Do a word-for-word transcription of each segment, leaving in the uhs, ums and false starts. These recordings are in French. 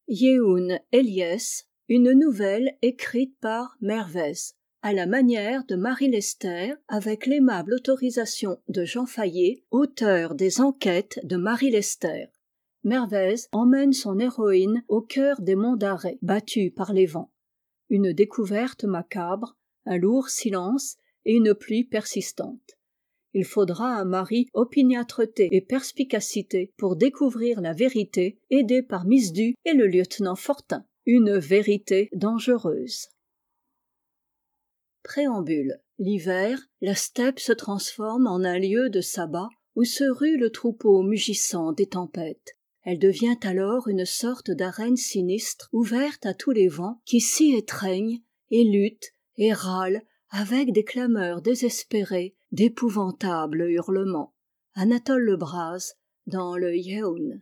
Yeun Eliès, une nouvelle écrite par Mervez, à la manière de Marie Lester, avec l'aimable autorisation de Jean Fayet, auteur des Enquêtes de Marie Lester. Mervez emmène son héroïne au cœur des monts d'Arrée, battus par les vents. Une découverte macabre, un lourd silence et une pluie persistante. Il faudra à Marie opiniâtreté et perspicacité pour découvrir la vérité, aidée par Miss Du et le lieutenant Fortin. Une vérité dangereuse. Préambule. L'hiver, la steppe se transforme en un lieu de sabbat où se rue le troupeau mugissant des tempêtes. Elle devient alors une sorte d'arène sinistre ouverte à tous les vents qui s'y étreignent et luttent et râlent avec des clameurs désespérées, d'épouvantables hurlements. Anatole Lebras, dans le Yeun.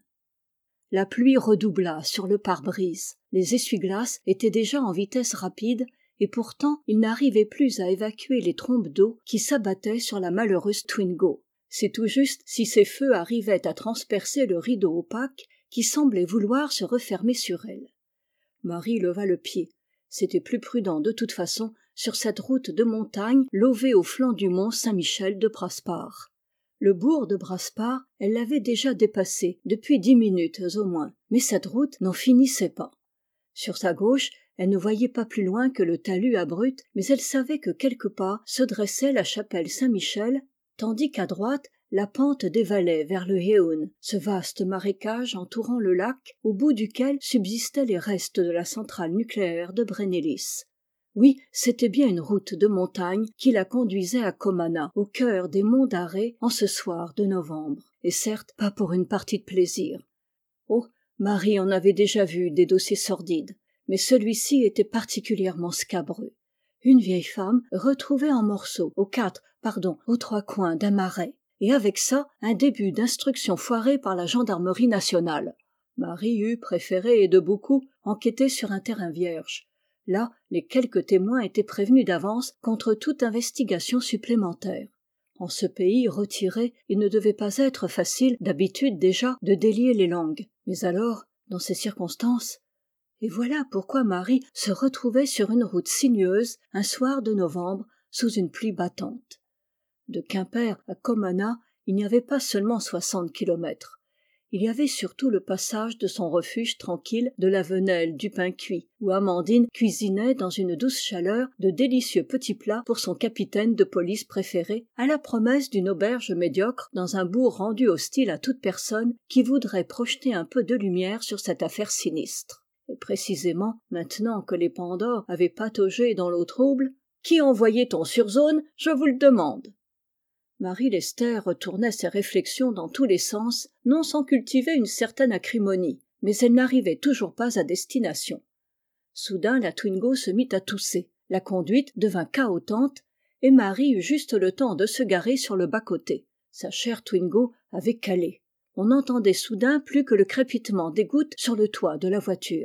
La pluie redoubla sur le pare-brise. Les essuie-glaces étaient déjà en vitesse rapide et pourtant ils n'arrivaient plus à évacuer les trombes d'eau qui s'abattaient sur la malheureuse Twingo. C'est tout juste si ces feux arrivaient à transpercer le rideau opaque qui semblait vouloir se refermer sur elle. Marie leva le pied. C'était plus prudent de toute façon sur cette route de montagne levée au flanc du mont Saint-Michel de Brasparts. Le bourg de Brasparts, elle l'avait déjà dépassé depuis dix minutes au moins, mais cette route n'en finissait pas. Sur sa gauche, elle ne voyait pas plus loin que le talus abrupt, mais elle savait que quelque part se dressait la chapelle Saint-Michel, tandis qu'à droite, la pente dévalait vers le Yeun, ce vaste marécage entourant le lac, au bout duquel subsistaient les restes de la centrale nucléaire de Brennilis. Oui, c'était bien une route de montagne qui la conduisait à Comana, au cœur des monts d'Arrée, en ce soir de novembre, et certes pas pour une partie de plaisir. Oh, Marie en avait déjà vu des dossiers sordides, mais celui-ci était particulièrement scabreux. Une vieille femme retrouvée en morceaux, aux quatre, pardon, aux trois coins d'un marais, et avec ça, un début d'instruction foiré par la gendarmerie nationale. Marie eût préféré, et de beaucoup, enquêter sur un terrain vierge. Là, les quelques témoins étaient prévenus d'avance contre toute investigation supplémentaire. En ce pays retiré, il ne devait pas être facile, d'habitude déjà, de délier les langues. Mais alors, dans ces circonstances... Et voilà pourquoi Marie se retrouvait sur une route sinueuse, un soir de novembre, sous une pluie battante. De Quimper à Comana, il n'y avait pas seulement soixante kilomètres. Il y avait surtout le passage de son refuge tranquille de la Venelle du pain cuit, où Amandine cuisinait dans une douce chaleur de délicieux petits plats pour son capitaine de police préféré, à la promesse d'une auberge médiocre dans un bourg rendu hostile à toute personne qui voudrait projeter un peu de lumière sur cette affaire sinistre. Et précisément, maintenant que les Pandores avaient pataugé dans l'eau trouble, « Qui envoyait-on sur zone, je vous le demande ?» Marie Lester retournait ses réflexions dans tous les sens, non sans cultiver une certaine acrimonie, mais elle n'arrivait toujours pas à destination. Soudain la Twingo se mit à tousser, la conduite devint cahotante, et Marie eut juste le temps de se garer sur le bas-côté. Sa chère Twingo avait calé. On n'entendait soudain plus que le crépitement des gouttes sur le toit de la voiture.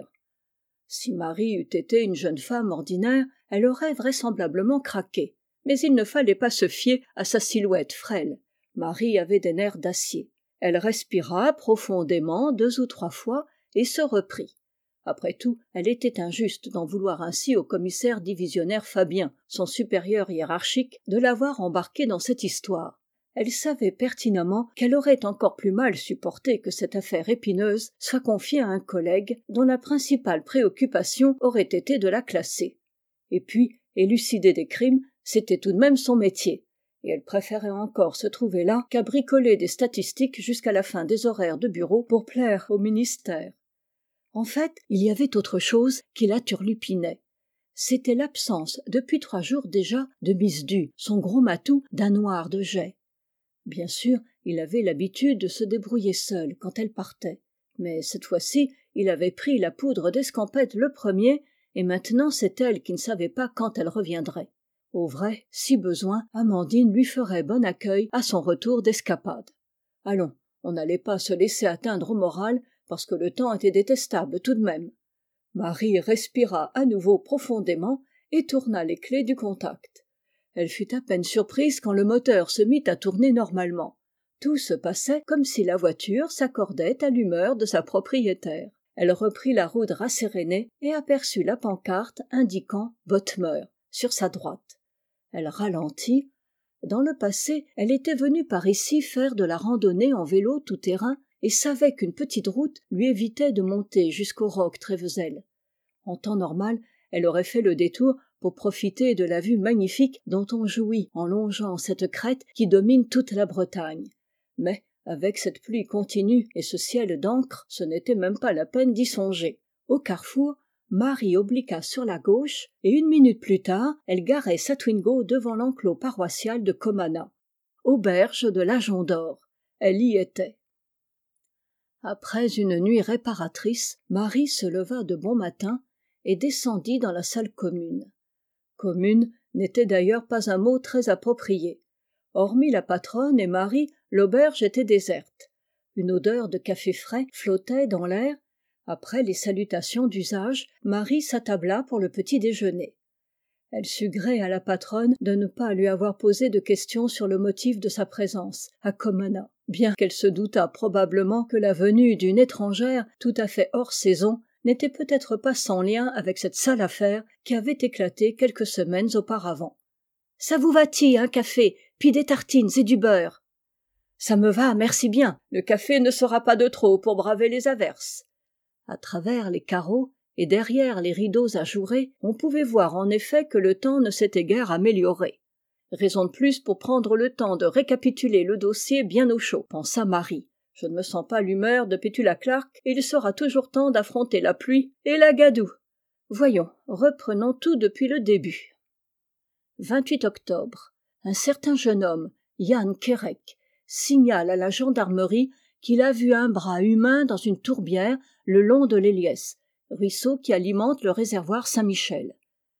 Si Marie eût été une jeune femme ordinaire, elle aurait vraisemblablement craqué. Mais il ne fallait pas se fier à sa silhouette frêle. Marie avait des nerfs d'acier. Elle respira profondément deux ou trois fois et se reprit. Après tout, elle était injuste d'en vouloir ainsi au commissaire divisionnaire Fabien, son supérieur hiérarchique, de l'avoir embarqué dans cette histoire. Elle savait pertinemment qu'elle aurait encore plus mal supporté que cette affaire épineuse soit confiée à un collègue dont la principale préoccupation aurait été de la classer. Et puis, élucider des crimes, c'était tout de même son métier, et elle préférait encore se trouver là qu'à bricoler des statistiques jusqu'à la fin des horaires de bureau pour plaire au ministère. En fait, il y avait autre chose qui la turlupinait. C'était l'absence, depuis trois jours déjà, de Miss Du, son gros matou d'un noir de jais. Bien sûr, il avait l'habitude de se débrouiller seul quand elle partait, mais cette fois-ci, il avait pris la poudre d'escampette le premier, et maintenant c'est elle qui ne savait pas quand elle reviendrait. Au vrai, si besoin, Amandine lui ferait bon accueil à son retour d'escapade. Allons, on n'allait pas se laisser atteindre au moral, parce que le temps était détestable tout de même. Marie respira à nouveau profondément et tourna les clés du contact. Elle fut à peine surprise quand le moteur se mit à tourner normalement. Tout se passait comme si la voiture s'accordait à l'humeur de sa propriétaire. Elle reprit la route rassérénée et aperçut la pancarte indiquant Bothmer sur sa droite. Elle ralentit. Dans le passé, elle était venue par ici faire de la randonnée en vélo tout-terrain et savait qu'une petite route lui évitait de monter jusqu'au roc Trévezel. En temps normal, elle aurait fait le détour pour profiter de la vue magnifique dont on jouit en longeant cette crête qui domine toute la Bretagne. Mais, avec cette pluie continue et ce ciel d'encre, ce n'était même pas la peine d'y songer. Au carrefour, Marie obliqua sur la gauche et une minute plus tard, elle garait sa Twingo devant l'enclos paroissial de Comana. Auberge de l'Ajon d'Or. Elle y était. Après une nuit réparatrice, Marie se leva de bon matin et descendit dans la salle commune. Commune n'était d'ailleurs pas un mot très approprié. Hormis la patronne et Marie, l'auberge était déserte. Une odeur de café frais flottait dans l'air. Après les salutations d'usage, Marie s'attabla pour le petit déjeuner. Elle sut gré à la patronne de ne pas lui avoir posé de questions sur le motif de sa présence à Comana, bien qu'elle se doutât probablement que la venue d'une étrangère tout à fait hors saison n'était peut-être pas sans lien avec cette sale affaire qui avait éclaté quelques semaines auparavant. « Ça vous va-t-il, un café, puis des tartines et du beurre ?»« Ça me va, merci bien. Le café ne sera pas de trop pour braver les averses. » À travers les carreaux et derrière les rideaux ajourés, on pouvait voir en effet que le temps ne s'était guère amélioré. Raison de plus pour prendre le temps de récapituler le dossier bien au chaud, pensa Marie. Je ne me sens pas l'humeur de Pétula Clark et il sera toujours temps d'affronter la pluie et la gadoue. Voyons, reprenons tout depuis le début. vingt-huit octobre. Un certain jeune homme, Yann Kerek, signale à la gendarmerie qu'il a vu un bras humain dans une tourbière le long de l'Héliès, ruisseau qui alimente le réservoir Saint-Michel.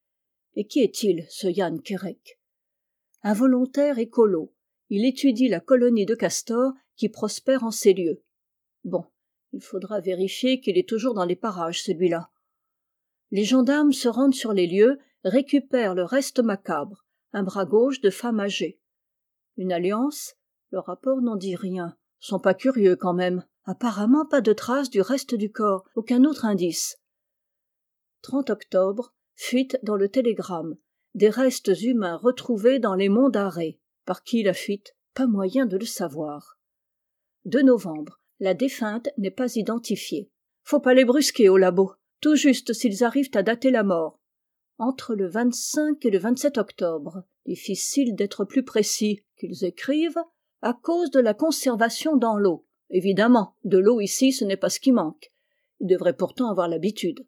Et qui est-il, ce Yann Kerek ? Un volontaire écolo. Il étudie la colonie de castors qui prospère en ces lieux. Bon, il faudra vérifier qu'il est toujours dans les parages, celui-là. Les gendarmes se rendent sur les lieux, récupèrent le reste macabre, un bras gauche de femme âgée. Une alliance ? Le rapport n'en dit rien. Sont pas curieux quand même. Apparemment pas de traces du reste du corps, aucun autre indice. trente octobre, fuite dans le télégramme. Des restes humains retrouvés dans les monts d'Arrée. Par qui la fuite ? Pas moyen de le savoir. deux novembre, la défunte n'est pas identifiée. Faut pas les brusquer au labo, tout juste s'ils arrivent à dater la mort. Entre le vingt-cinq et le vingt-sept octobre, difficile d'être plus précis, qu'ils écrivent, à cause de la conservation dans l'eau. Évidemment, de l'eau ici, ce n'est pas ce qui manque. Ils devraient pourtant avoir l'habitude.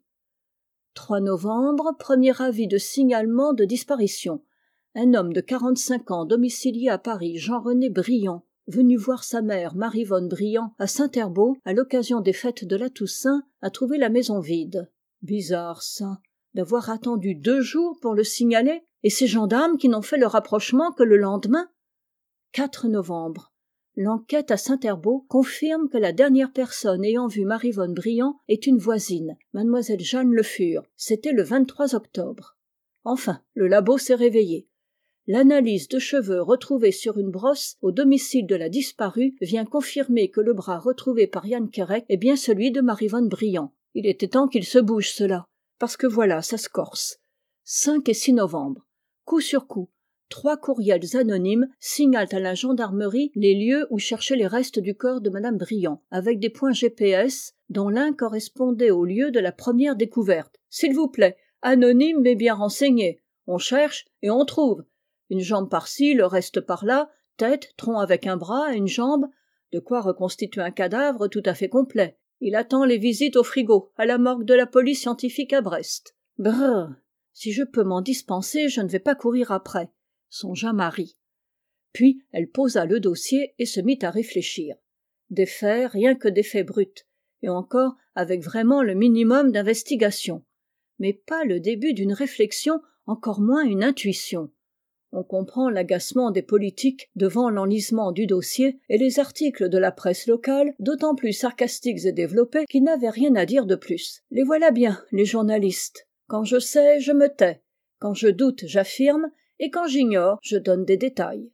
trois novembre, premier avis de signalement de disparition. Un homme de quarante-cinq ans domicilié à Paris, Jean-René Briand, venu voir sa mère, Marie-Vonne Briand, à Saint-Herbault, à l'occasion des fêtes de la Toussaint, a trouvé la maison vide. Bizarre, ça, d'avoir attendu deux jours pour le signaler, et ces gendarmes qui n'ont fait le rapprochement que le lendemain. quatre novembre. L'enquête à Saint-Herbault confirme que la dernière personne ayant vu Marie-Vonne Briand est une voisine, mademoiselle Jeanne Le Fur. C'était le vingt-trois octobre. Enfin, le labo s'est réveillé. L'analyse de cheveux retrouvés sur une brosse au domicile de la disparue vient confirmer que le bras retrouvé par Yann Kerek est bien celui de Marie-Vonne Briand. Il était temps qu'il se bouge, cela, parce que voilà, ça se corse. cinq et six novembre. Coup sur coup, trois courriels anonymes signalent à la gendarmerie les lieux où chercher les restes du corps de madame Briand, avec des points G P S, dont l'un correspondait au lieu de la première découverte. S'il vous plaît, anonyme mais bien renseigné. On cherche et on trouve. Une jambe par-ci, le reste par-là, tête, tronc avec un bras, une jambe, de quoi reconstituer un cadavre tout à fait complet. Il attend les visites au frigo, à la morgue de la police scientifique à Brest. Brrr, si je peux m'en dispenser, je ne vais pas courir après, songea Marie. Puis elle posa le dossier et se mit à réfléchir. Des faits, rien que des faits bruts, et encore avec vraiment le minimum d'investigation, mais pas le début d'une réflexion, encore moins une intuition. On comprend l'agacement des politiques devant l'enlisement du dossier et les articles de la presse locale, d'autant plus sarcastiques et développés qu'ils n'avaient rien à dire de plus. Les voilà bien, les journalistes. Quand je sais, je me tais. Quand je doute, j'affirme. Et quand j'ignore, je donne des détails.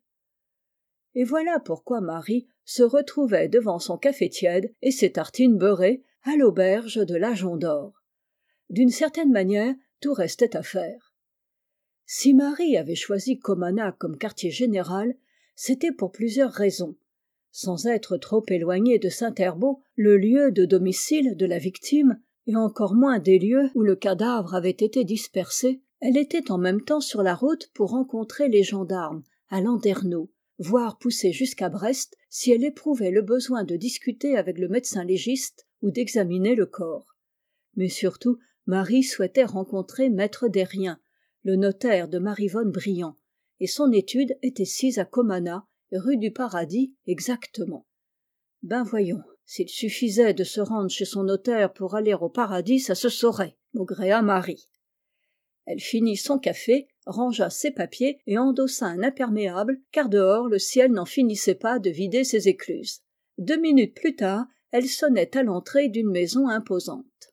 Et voilà pourquoi Marie se retrouvait devant son café tiède et ses tartines beurrées, à l'auberge de l'Ajon d'Or. D'une certaine manière, tout restait à faire. Si Marie avait choisi Comana comme quartier général, c'était pour plusieurs raisons. Sans être trop éloignée de Saint-Herbault, le lieu de domicile de la victime, et encore moins des lieux où le cadavre avait été dispersé, elle était en même temps sur la route pour rencontrer les gendarmes à Landerneau, voire pousser jusqu'à Brest si elle éprouvait le besoin de discuter avec le médecin légiste ou d'examiner le corps. Mais surtout, Marie souhaitait rencontrer maître Derrien, le notaire de Marivonne Briand, et son étude était sise à Comana, rue du Paradis exactement. Ben voyons, s'il suffisait de se rendre chez son notaire pour aller au Paradis, ça se saurait, maugréa Marie. Elle finit son café, rangea ses papiers et endossa un imperméable, car dehors le ciel n'en finissait pas de vider ses écluses. Deux minutes plus tard, elle sonnait à l'entrée d'une maison imposante.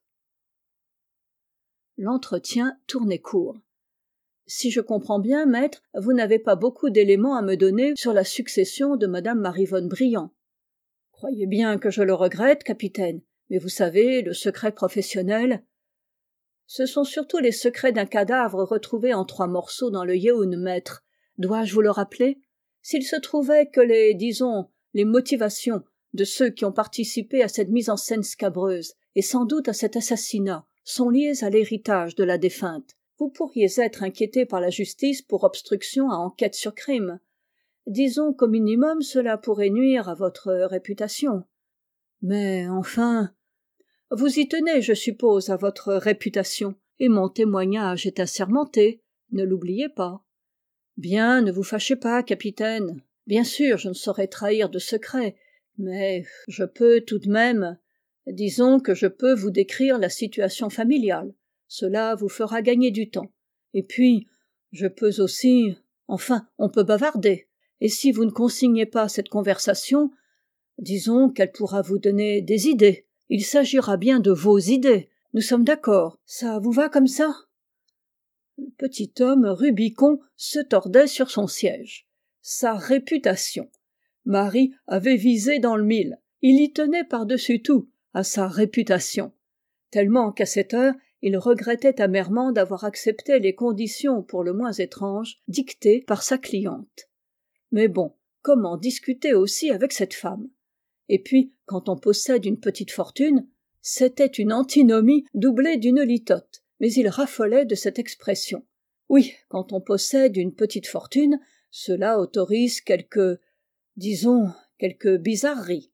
L'entretien tournait court. Si je comprends bien, maître, vous n'avez pas beaucoup d'éléments à me donner sur la succession de madame Marivonne Briand. Croyez bien que je le regrette, capitaine, mais vous savez, le secret professionnel... Ce sont surtout les secrets d'un cadavre retrouvé en trois morceaux dans le Yeun, maître. Dois-je vous le rappeler? S'il se trouvait que les, disons, les motivations de ceux qui ont participé à cette mise en scène scabreuse, et sans doute à cet assassinat, sont liées à l'héritage de la défunte, vous pourriez être inquiété par la justice pour obstruction à enquête sur crime. Disons qu'au minimum cela pourrait nuire à votre réputation. Mais enfin... Vous y tenez, je suppose, à votre réputation, et mon témoignage est assermenté, ne l'oubliez pas. Bien, ne vous fâchez pas, capitaine. Bien sûr, je ne saurais trahir de secret, mais je peux tout de même... Disons que je peux vous décrire la situation familiale. Cela vous fera gagner du temps. Et puis, je peux aussi... Enfin, on peut bavarder. Et si vous ne consignez pas cette conversation, disons qu'elle pourra vous donner des idées. Il s'agira bien de vos idées. Nous sommes d'accord. Ça vous va comme ça? Le petit homme Rubicon se tordait sur son siège. Sa réputation. Marie avait visé dans le mille. Il y tenait par-dessus tout à sa réputation. Tellement qu'à cette heure, il regrettait amèrement d'avoir accepté les conditions pour le moins étranges dictées par sa cliente. Mais bon, comment discuter aussi avec cette femme? Et puis, quand on possède une petite fortune, c'était une antinomie doublée d'une litote, mais il raffolait de cette expression. Oui, quand on possède une petite fortune, cela autorise quelques, disons, quelques bizarreries.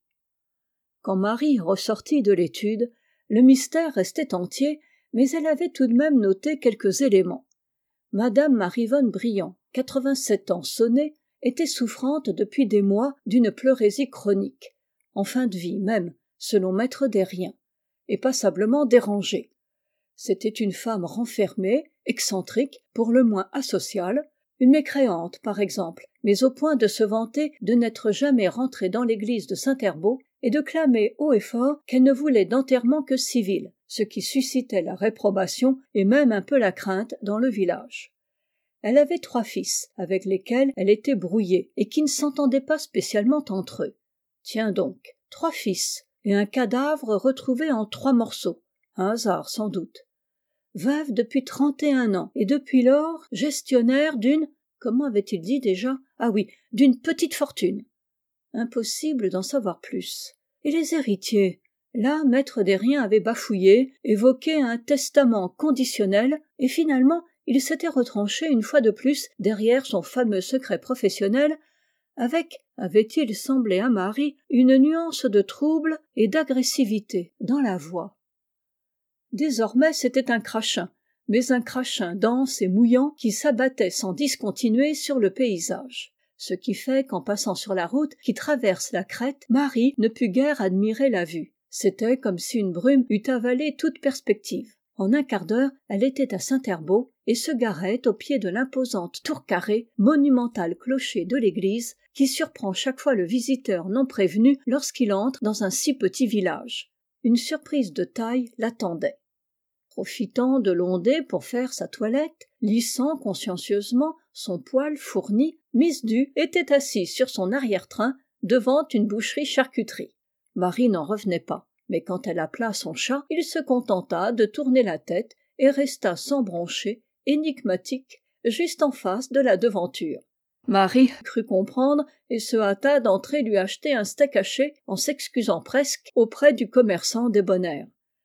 Quand Marie ressortit de l'étude, le mystère restait entier, mais elle avait tout de même noté quelques éléments. Madame Marivonne Briand, quatre-vingt-sept ans sonnés, était souffrante depuis des mois d'une pleurésie chronique, en fin de vie même, selon maître Derrien, et passablement dérangée. C'était une femme renfermée, excentrique, pour le moins asociale, une mécréante par exemple, mais au point de se vanter de n'être jamais rentrée dans l'église de Saint-Herbault et de clamer haut et fort qu'elle ne voulait d'enterrement que civil, ce qui suscitait la réprobation et même un peu la crainte dans le village. Elle avait trois fils, avec lesquels elle était brouillée, et qui ne s'entendaient pas spécialement entre eux. Tiens donc, trois fils, et un cadavre retrouvé en trois morceaux. Un hasard, sans doute. Veuve depuis trente et un ans, et depuis lors gestionnaire d'une... Comment avait-il dit déjà? Ah oui, d'une petite fortune. Impossible d'en savoir plus. Et les héritiers? Là, maître Derrien avait bafouillé, évoqué un testament conditionnel, et finalement, il s'était retranché une fois de plus derrière son fameux secret professionnel, avec, avait-il semblé à Marie, une nuance de trouble et d'agressivité dans la voix. Désormais, c'était un crachin, mais un crachin dense et mouillant qui s'abattait sans discontinuer sur le paysage. Ce qui fait qu'en passant sur la route qui traverse la crête, Marie ne put guère admirer la vue. C'était comme si une brume eût avalé toute perspective. En un quart d'heure, elle était à Saint-Herbault et se garait au pied de l'imposante tour carrée, monumental clocher de l'église, qui surprend chaque fois le visiteur non prévenu lorsqu'il entre dans un si petit village. Une surprise de taille l'attendait. Profitant de l'ondée pour faire sa toilette, lissant consciencieusement son poil fourni, Miss Du était assise sur son arrière-train devant une boucherie-charcuterie. Marie n'en revenait pas. mais quand elle appela son chat, il se contenta de tourner la tête et resta sans broncher, énigmatique, juste en face de la devanture. Marie crut comprendre et se hâta d'entrer lui acheter un steak haché en s'excusant presque auprès du commerçant débonnaire.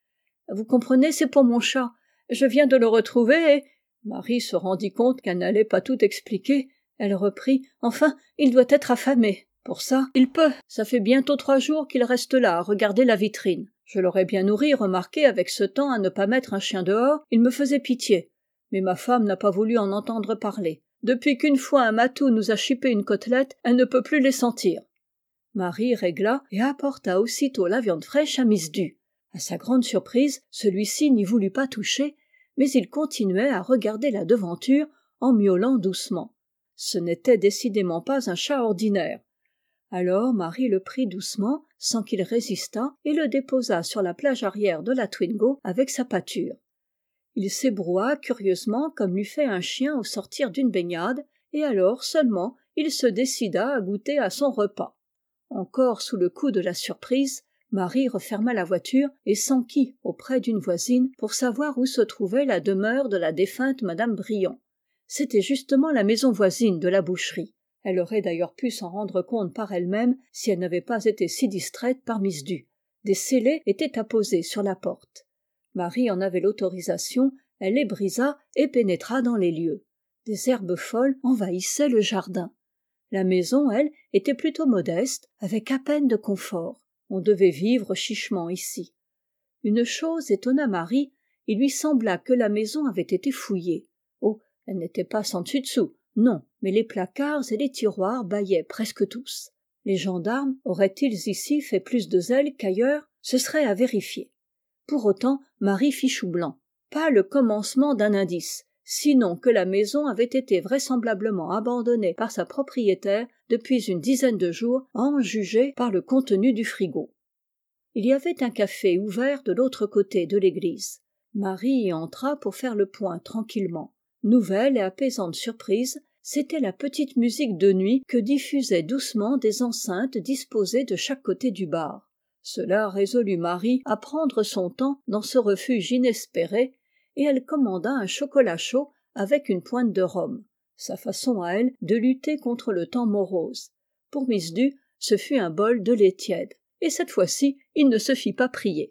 « Vous comprenez, c'est pour mon chat. Je viens de le retrouver et… » Marie se rendit compte qu'elle n'allait pas tout expliquer. Elle reprit. « Enfin, il doit être affamé. Pour ça, il peut. Ça fait bientôt trois jours qu'il reste là à regarder la vitrine. Je l'aurais bien nourri, remarquez, avec ce temps à ne pas mettre un chien dehors, il me faisait pitié. Mais ma femme n'a pas voulu en entendre parler. Depuis qu'une fois un matou nous a chipé une côtelette, elle ne peut plus les sentir. » Marie régla et apporta aussitôt la viande fraîche à Miss Du. À sa grande surprise, celui-ci n'y voulut pas toucher, mais il continuait à regarder la devanture en miaulant doucement. Ce n'était décidément pas un chat ordinaire. Alors Marie le prit doucement, sans qu'il résistât, et le déposa sur la plage arrière de la Twingo avec sa pâture. Il s'ébroua curieusement comme l'eût fait un chien au sortir d'une baignade, et alors seulement il se décida à goûter à son repas. Encore sous le coup de la surprise, Marie referma la voiture et s'enquit auprès d'une voisine pour savoir où se trouvait la demeure de la défunte madame Briand. C'était justement la maison voisine de la boucherie. Elle aurait d'ailleurs pu s'en rendre compte par elle-même si elle n'avait pas été si distraite par Miss Du. Des scellés étaient apposés sur la porte. Marie en avait l'autorisation, elle les brisa et pénétra dans les lieux. Des herbes folles envahissaient le jardin. La maison, elle, était plutôt modeste, avec à peine de confort. On devait vivre chichement ici. Une chose étonna Marie, il lui sembla que la maison avait été fouillée. Oh, elle n'était pas sans dessus-dessous, non, mais les placards et les tiroirs bâillaient presque tous. Les gendarmes auraient-ils ici fait plus de zèle qu'ailleurs? Ce serait à vérifier. Pour autant, Marie fit chou blanc. Pas le commencement d'un indice, sinon que la maison avait été vraisemblablement abandonnée par sa propriétaire depuis une dizaine de jours, à en juger par le contenu du frigo. Il y avait un café ouvert de l'autre côté de l'église. Marie y entra pour faire le point tranquillement. Nouvelle et apaisante surprise, c'était la petite musique de nuit que diffusaient doucement des enceintes disposées de chaque côté du bar. Cela résolut Marie à prendre son temps dans ce refuge inespéré, et elle commanda un chocolat chaud avec une pointe de rhum. Sa façon à elle de lutter contre le temps morose. Pour Miss Du, ce fut un bol de lait tiède, et cette fois-ci, il ne se fit pas prier.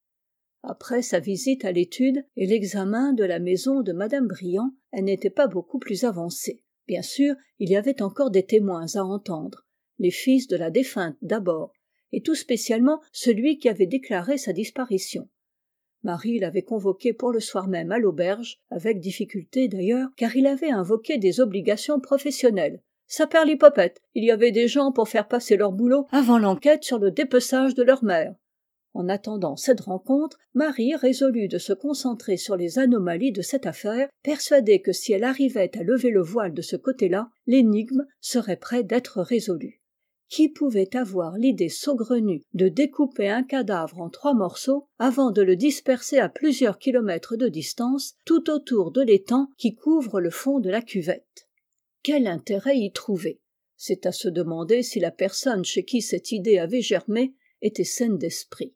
Après sa visite à l'étude et l'examen de la maison de madame Briand, elle n'était pas beaucoup plus avancée. Bien sûr, il y avait encore des témoins à entendre, les fils de la défunte d'abord, et tout spécialement celui qui avait déclaré sa disparition. Marie l'avait convoqué pour le soir même à l'auberge, avec difficulté d'ailleurs, car il avait invoqué des obligations professionnelles. Saperlipopette, il y avait des gens pour faire passer leur boulot avant l'enquête sur le dépeçage de leur mère. En attendant cette rencontre, Marie résolut de se concentrer sur les anomalies de cette affaire, persuadée que si elle arrivait à lever le voile de ce côté-là, l'énigme serait près d'être résolue. Qui pouvait avoir l'idée saugrenue de découper un cadavre en trois morceaux avant de le disperser à plusieurs kilomètres de distance tout autour de l'étang qui couvre le fond de la cuvette? Quel intérêt y trouver? C'est à se demander si la personne chez qui cette idée avait germé était saine d'esprit.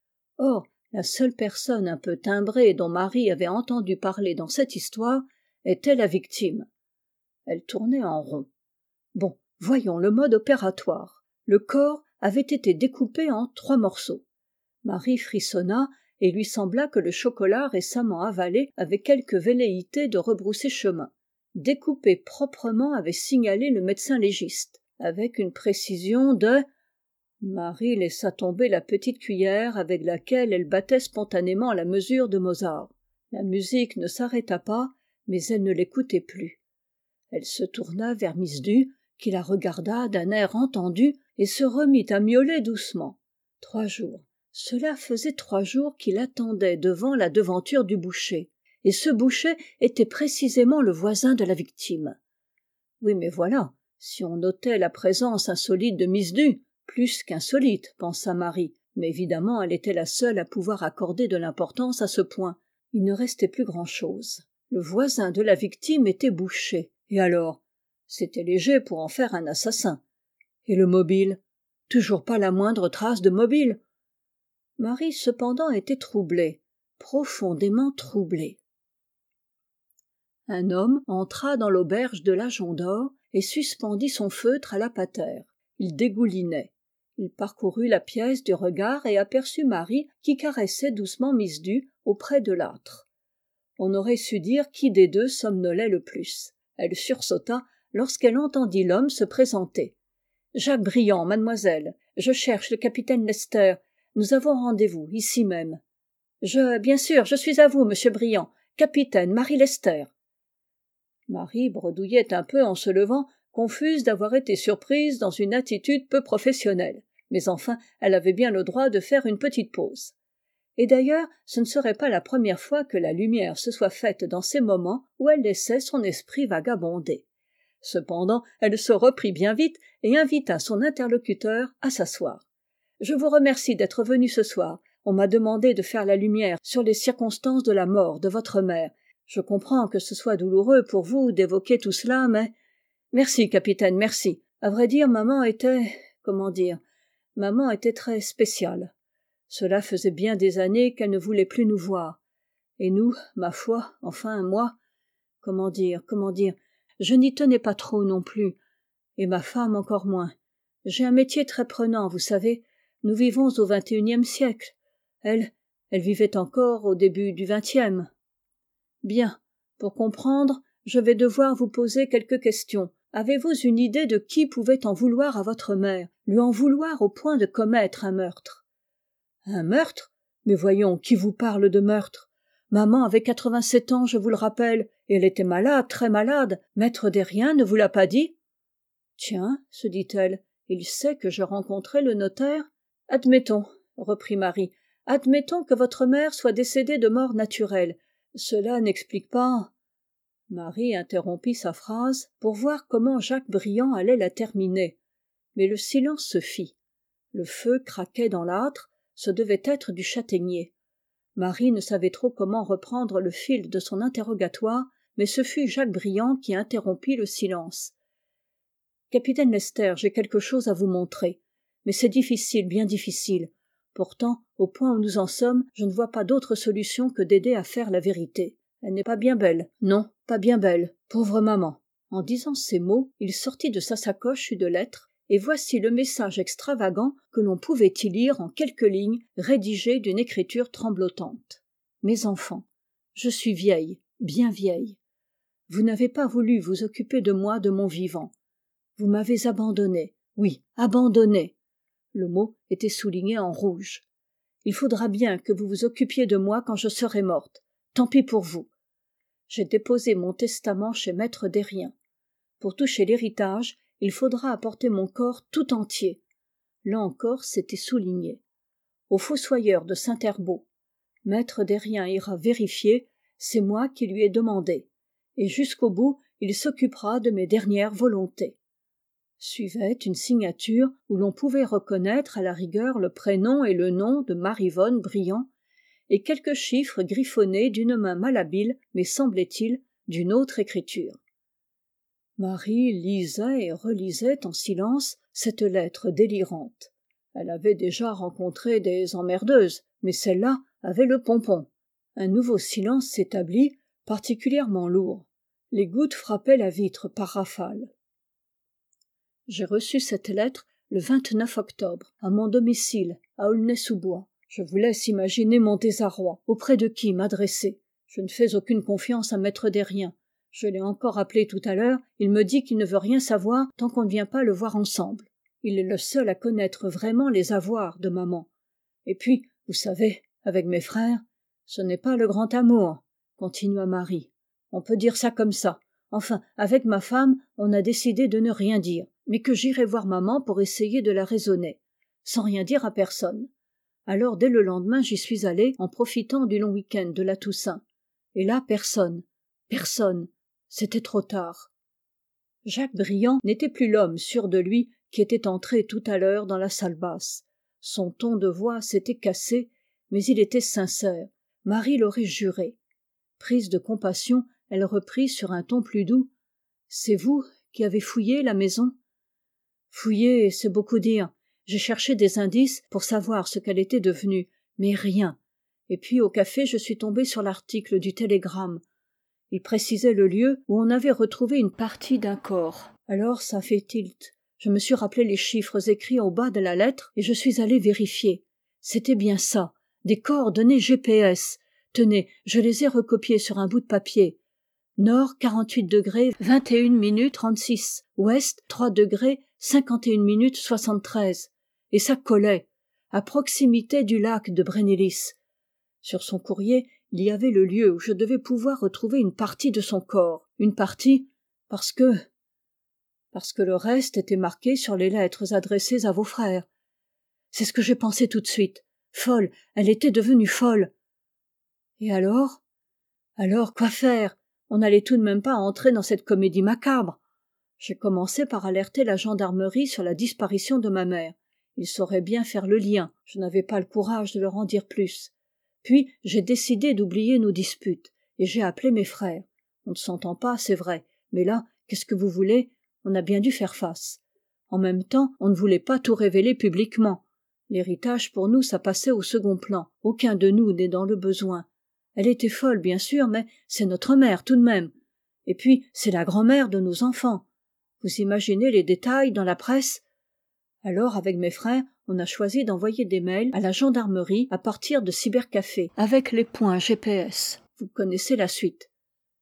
Or, la seule personne un peu timbrée dont Marie avait entendu parler dans cette histoire était la victime. Elle tournait en rond. Bon, voyons le mode opératoire. Le corps avait été découpé en trois morceaux. Marie frissonna et lui sembla que le chocolat récemment avalé avait quelque velléité de rebrousser chemin. Découpé proprement avait signalé le médecin légiste, avec une précision de… Marie laissa tomber la petite cuillère avec laquelle elle battait spontanément la mesure de Mozart. La musique ne s'arrêta pas, mais elle ne l'écoutait plus. Elle se tourna vers Miss Du, qui la regarda d'un air entendu et se remit à miauler doucement. Trois jours. Cela faisait trois jours qu'il attendait devant la devanture du boucher, et ce boucher était précisément le voisin de la victime. Oui, mais voilà, si on notait la présence insolite de Miss Du, plus qu'insolite, pensa Marie, mais évidemment elle était la seule à pouvoir accorder de l'importance à ce point. Il ne restait plus grand-chose. Le voisin de la victime était boucher, et alors? C'était léger pour en faire un assassin. Et le mobile? Toujours pas la moindre trace de mobile. Marie cependant était troublée, profondément troublée. Un homme entra dans l'auberge de l'Âjon d'Or et suspendit son feutre à la patère. Il dégoulinait. Il parcourut la pièce du regard et aperçut Marie qui caressait doucement Miss Du auprès de l'âtre. On aurait su dire qui des deux somnolait le plus. Elle sursauta lorsqu'elle entendit l'homme se présenter. « Jacques Briand, mademoiselle, je cherche le capitaine Lester. Nous avons rendez-vous, ici même. »« Je, bien sûr, je suis à vous, monsieur Briand, capitaine Marie Lester. » Marie bredouillait un peu en se levant, confuse d'avoir été surprise dans une attitude peu professionnelle. Mais enfin, elle avait bien le droit de faire une petite pause. Et d'ailleurs, ce ne serait pas la première fois que la lumière se soit faite dans ces moments où elle laissait son esprit vagabonder. Cependant, elle se reprit bien vite et invita son interlocuteur à s'asseoir. « Je vous remercie d'être venu ce soir. On m'a demandé de faire la lumière sur les circonstances de la mort de votre mère. Je comprends que ce soit douloureux pour vous d'évoquer tout cela, mais... Merci, capitaine, merci. À vrai dire, maman était... Comment dire... Maman était très spéciale. Cela faisait bien des années qu'elle ne voulait plus nous voir. Et nous, ma foi, enfin, moi... Comment dire, comment dire... Je n'y tenais pas trop non plus. Et ma femme encore moins. J'ai un métier très prenant, vous savez. Nous vivons au vingt et unième siècle. Elle, elle vivait encore au début du vingtième. Bien, pour comprendre, je vais devoir vous poser quelques questions. Avez-vous une idée de qui pouvait en vouloir à votre mère, lui en vouloir au point de commettre un meurtre? Un meurtre? Mais voyons, qui vous parle de meurtre? Maman avait quatre-vingt-sept ans, je vous le rappelle, et elle était malade, très malade. Maître Derrien ne vous l'a pas dit? Tiens, se dit-elle, il sait que je rencontrai le notaire? Admettons, reprit Marie, admettons que votre mère soit décédée de mort naturelle. Cela n'explique pas... Marie interrompit sa phrase pour voir comment Jacques Briand allait la terminer. Mais le silence se fit. Le feu craquait dans l'âtre, ce devait être du châtaignier. Marie ne savait trop comment reprendre le fil de son interrogatoire, mais ce fut Jacques Briand qui interrompit le silence. « Capitaine Lester, j'ai quelque chose à vous montrer. Mais c'est difficile, bien difficile. Pourtant, au point où nous en sommes, je ne vois pas d'autre solution que d'aider à faire la vérité. Elle n'est pas bien belle. Non, pas bien belle. Pauvre maman. » En disant ces mots, il sortit de sa sacoche une lettre, et voici le message extravagant que l'on pouvait y lire en quelques lignes, rédigé d'une écriture tremblotante. « Mes enfants, je suis vieille, bien vieille. Vous n'avez pas voulu vous occuper de moi de mon vivant. Vous m'avez abandonnée. Oui, abandonnée. » Le mot était souligné en rouge. « Il faudra bien que vous vous occupiez de moi quand je serai morte. Tant pis pour vous. J'ai déposé mon testament chez Maître Derrien. Pour toucher l'héritage, il faudra apporter mon corps tout entier. » Là encore, c'était souligné. « Au fossoyeur de Saint-Herbault. Maître Derrien ira vérifier, c'est moi qui lui ai demandé. Et jusqu'au bout, il s'occupera de mes dernières volontés. » Suivait une signature où l'on pouvait reconnaître à la rigueur le prénom et le nom de Maryvonne Briand, et quelques chiffres griffonnés d'une main malhabile, mais semblait-il, d'une autre écriture. Marie lisait et relisait en silence cette lettre délirante. Elle avait déjà rencontré des emmerdeuses, mais celle-là avait le pompon. Un nouveau silence s'établit, particulièrement lourd. Les gouttes frappaient la vitre par rafales. J'ai reçu cette lettre le vingt-neuf octobre, à mon domicile, à Aulnay-sous-Bois. Je vous laisse imaginer mon désarroi, auprès de qui m'adresser. Je ne fais aucune confiance à Maître Derrien. Je l'ai encore appelé tout à l'heure, il me dit qu'il ne veut rien savoir tant qu'on ne vient pas le voir ensemble. Il est le seul à connaître vraiment les avoirs de maman. Et puis, vous savez, avec mes frères, ce n'est pas le grand amour, continua Marie. On peut dire ça comme ça. Enfin, avec ma femme, on a décidé de ne rien dire, mais que j'irai voir maman pour essayer de la raisonner, sans rien dire à personne. Alors dès le lendemain, j'y suis allée en profitant du long week-end de la Toussaint. Et là, personne, personne, c'était trop tard. Jacques Briand n'était plus l'homme sûr de lui qui était entré tout à l'heure dans la salle basse. Son ton de voix s'était cassé, mais il était sincère. Marie l'aurait juré. Prise de compassion, elle reprit sur un ton plus doux. « C'est vous qui avez fouillé la maison ?»« Fouillé, c'est beaucoup dire. J'ai cherché des indices pour savoir ce qu'elle était devenue, mais rien. Et puis au café, je suis tombée sur l'article du télégramme. Il précisait le lieu où on avait retrouvé une partie d'un corps. Alors ça fait tilt. Je me suis rappelé les chiffres écrits au bas de la lettre et je suis allée vérifier. C'était bien ça, des coordonnées G P S. Tenez, je les ai recopiées sur un bout de papier. Nord quarante-huit degrés vingt et une minutes trente-six, ouest trois degrés cinquante et une minutes soixante-treize. Et ça collait, à proximité du lac de Brennilis. Sur son courrier, il y avait le lieu où je devais pouvoir retrouver une partie de son corps. Une partie, parce que... parce que le reste était marqué sur les lettres adressées à vos frères. C'est ce que j'ai pensé tout de suite. Folle, elle était devenue folle. Et alors? Alors, quoi faire? On n'allait tout de même pas entrer dans cette comédie macabre. J'ai commencé par alerter la gendarmerie sur la disparition de ma mère. Ils sauraient bien faire le lien, je n'avais pas le courage de leur en dire plus. Puis j'ai décidé d'oublier nos disputes, et j'ai appelé mes frères. On ne s'entend pas, c'est vrai, mais là, qu'est-ce que vous voulez? On a bien dû faire face. En même temps, on ne voulait pas tout révéler publiquement. L'héritage pour nous, ça passait au second plan. Aucun de nous n'est dans le besoin. Elle était folle, bien sûr, mais c'est notre mère tout de même. Et puis, c'est la grand-mère de nos enfants. Vous imaginez les détails dans la presse? Alors, avec mes frères, on a choisi d'envoyer des mails à la gendarmerie à partir de cybercafé, avec les points G P S. Vous connaissez la suite.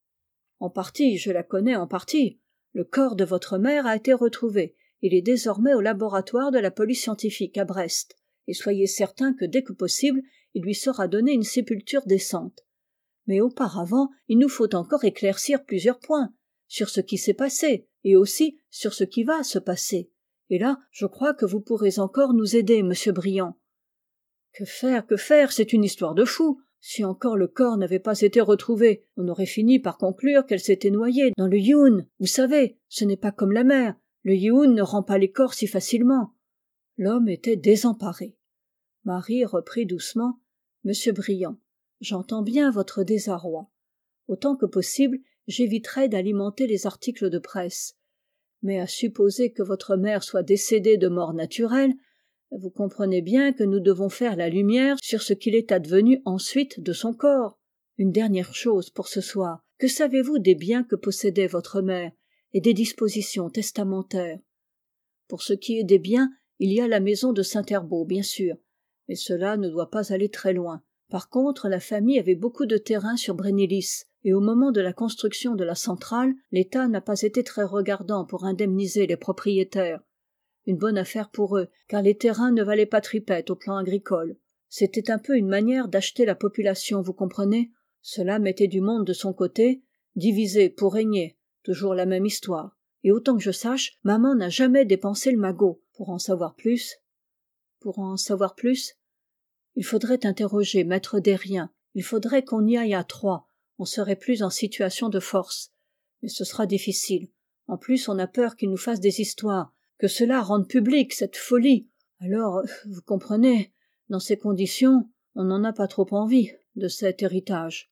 En partie, je la connais en partie. Le corps de votre mère a été retrouvé. Il est désormais au laboratoire de la police scientifique à Brest. Et soyez certain que dès que possible, il lui sera donné une sépulture décente. Mais auparavant, il nous faut encore éclaircir plusieurs points, sur ce qui s'est passé, et aussi sur ce qui va se passer. Et là, je crois que vous pourrez encore nous aider, monsieur Briand. Que faire, que faire, c'est une histoire de fou. Si encore le corps n'avait pas été retrouvé, on aurait fini par conclure qu'elle s'était noyée dans le Youn. Vous savez, ce n'est pas comme la mer. Le Youn ne rend pas les corps si facilement. L'homme était désemparé. Marie reprit doucement. Monsieur Briand, j'entends bien votre désarroi. Autant que possible, j'éviterai d'alimenter les articles de presse. Mais à supposer que votre mère soit décédée de mort naturelle, vous comprenez bien que nous devons faire la lumière sur ce qu'il est advenu ensuite de son corps. Une dernière chose pour ce soir. Que savez-vous des biens que possédait votre mère et des dispositions testamentaires? Pour ce qui est des biens, il y a la maison de Saint-Herbault, bien sûr, mais cela ne doit pas aller très loin. Par contre, la famille avait beaucoup de terrain sur Brennilis, et au moment de la construction de la centrale, l'État n'a pas été très regardant pour indemniser les propriétaires. Une bonne affaire pour eux, car les terrains ne valaient pas tripette au plan agricole. C'était un peu une manière d'acheter la population, vous comprenez? Cela mettait du monde de son côté, diviser pour régner, toujours la même histoire. Et autant que je sache, maman n'a jamais dépensé le magot. Pour en savoir plus... Pour en savoir plus... Il faudrait interroger maître Derrien. Il faudrait qu'on y aille à trois. On serait plus en situation de force. Mais ce sera difficile. En plus, on a peur qu'il nous fasse des histoires, que cela rende public cette folie. Alors, vous comprenez, dans ces conditions, on n'en a pas trop envie de cet héritage.